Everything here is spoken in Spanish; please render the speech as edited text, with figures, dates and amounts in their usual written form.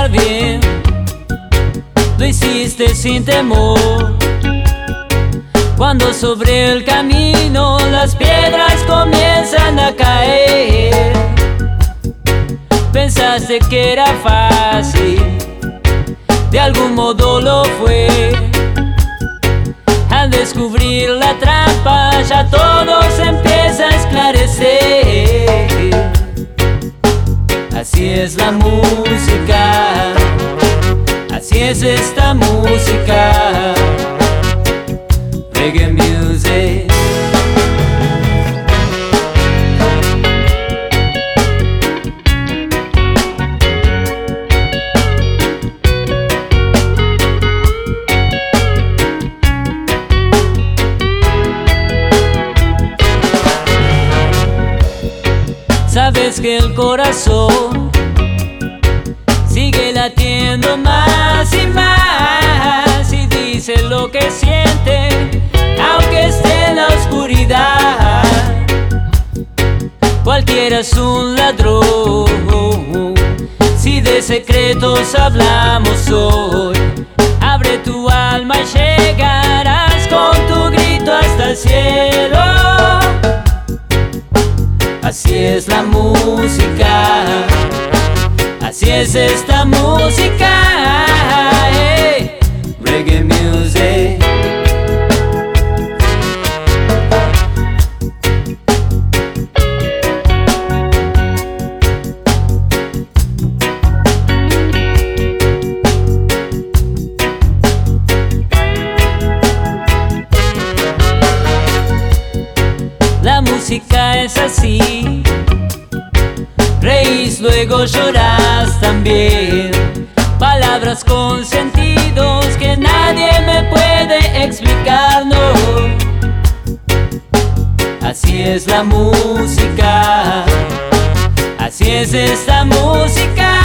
estar bien, lo hiciste sin temor. Cuando sobre el camino las piedras comienzan a caer, pensaste que era fácil, de algún modo lo fue. Al descubrir la trampa ya todo se empieza a esclarecer. Así es la música, así es esta música, reggae music. Sabes que el corazón sigue latiendo más y más, y dice lo que siente aunque esté en la oscuridad. Cualquiera es un ladrón si de secretos hablamos hoy. Abre tu alma y llegarás con tu grito hasta el cielo. Así es la música, así es esta música, hey, reggae music. La música es así, reís, luego llorás también. Palabras con sentidos que nadie me puede explicar, no. Así es la música, así es esta música.